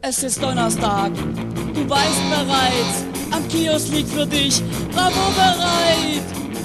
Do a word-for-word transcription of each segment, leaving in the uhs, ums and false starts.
Es ist Donnerstag, du weißt bereits, am Kiosk liegt für dich Bravo bereit.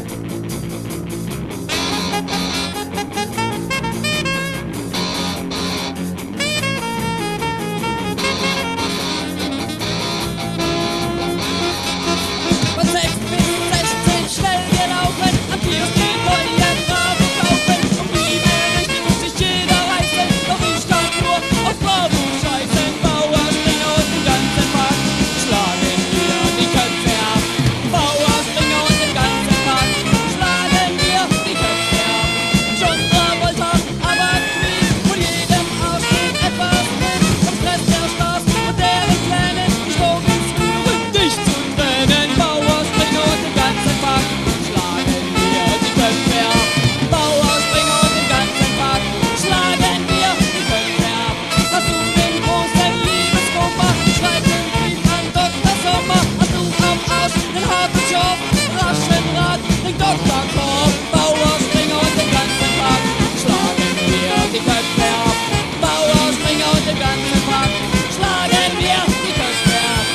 Von sechs bis sechzehn schnell gelaufen, am Kiosk den neuen Bravo kaufen. Um die Richtung muss sich jeder reißen, doch ich kann nur auf Bravo scheißen. Bauer, Springer und den ganzen Park schlagen wir die Köpfe ab. Bauer, Springer und den ganzen Park schlagen wir die Köpfe ab. John Travolta, aber Queen, von jedem Arsch steht etwas drin. Vom Stress der Stars und deren Plänen, die Slogans führen dich zu Tränen. Bauer, Springer und den ganzen Park schlagen wir die Köpfe ab. Bauer, Springer und den ganzen Park schlagen wir die Köpfe ab. Hast du den großen Liebeskummer? Schreib den Brief an Doktor Sommer. Hast du am Arsch den harten Job? Raschen Rat, den Doktor Korb. Bauer, Springer und den ganzen Park schlagen wir die Köpfe ab. Bauer, Springer und den ganzen Park schlagen wir die Köpfe ab.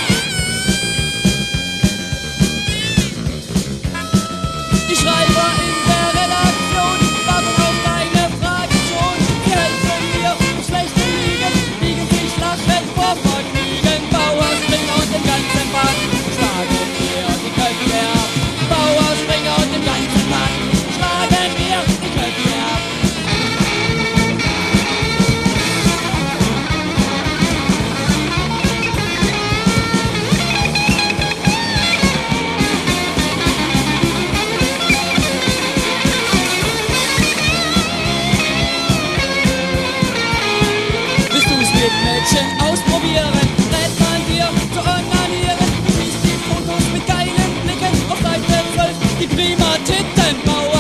Die Schreiber in der Redaktion warten auf deine Frage schon. Sie helfen mir im schlechten Liegen, liegen sich lachend vor Vergnügen. Bauer, Springer und den ganzen Park schlagen wir die Köpfe ab. Bauer, Springer und den ganzen Park schlagen wir die Köpfe ab. Willst du's mit Mädchen ausprobieren? Rät man dir zu onanieren. Du siehst die Fotos mit geilen Blicken auf Seite zwölf, die prima Titten. Bauer,